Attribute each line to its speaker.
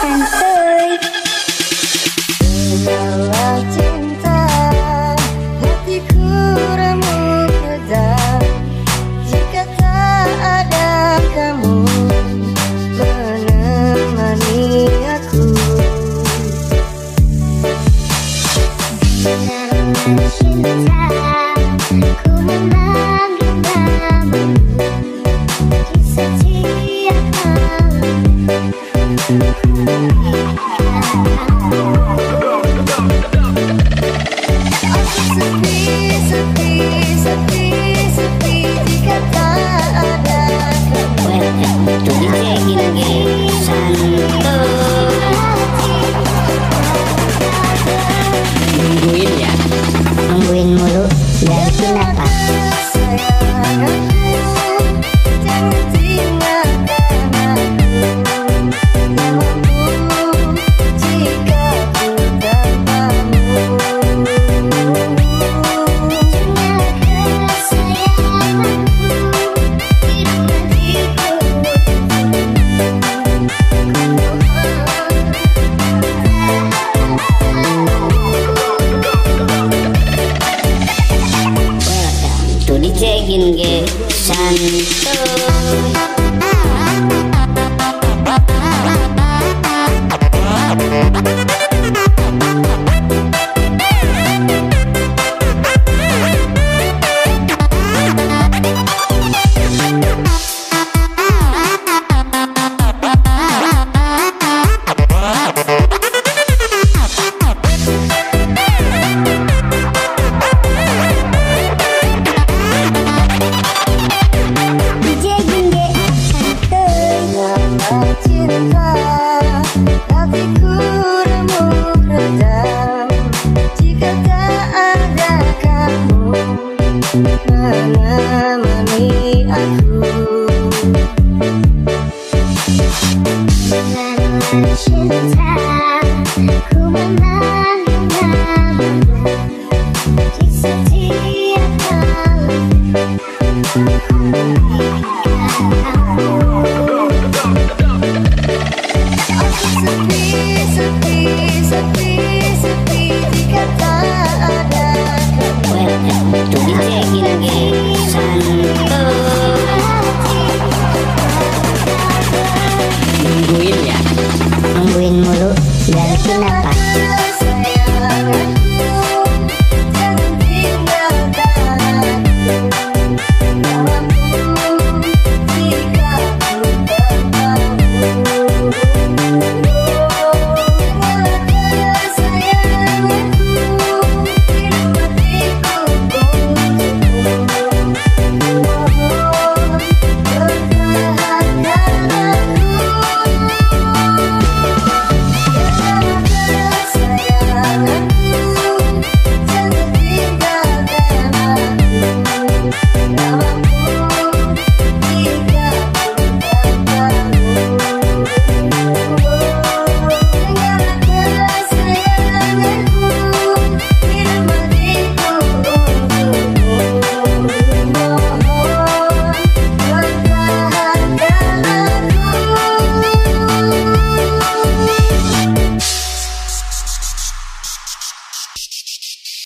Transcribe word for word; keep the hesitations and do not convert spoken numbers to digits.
Speaker 1: santuy.
Speaker 2: Segala cinta hatiku remuk redam jika tak ada kamu menemani aku.
Speaker 1: Segala cinta ku memanggil namamu di setiap malam.
Speaker 2: Aku sepi, sepi, sepi, sepi jika tak ada kamu.
Speaker 3: Welcome to D J Ginge Santuy. Nungguin ya,
Speaker 1: Nungguin mulu biar kenapa?
Speaker 2: Sayang aku, jangan tinggalkan aku. Namamu jika ku tanpamu.
Speaker 1: Jangan kesayanganku hidup
Speaker 3: welcome to D J Ginge Santuy.
Speaker 1: D J Ginge Santuy.
Speaker 2: Segala cinta hatiku remuk redam jika tak ada kamu menemani aku.
Speaker 1: Segala cinta ku memanggil namamu di setiap malam.
Speaker 2: Aku sepi, sepi, sepi, sepi jika tak ada kamu.
Speaker 3: Welcome to D J Ginge Santuy. Nungguin ya,
Speaker 1: Nungguin mulu biar kenapa?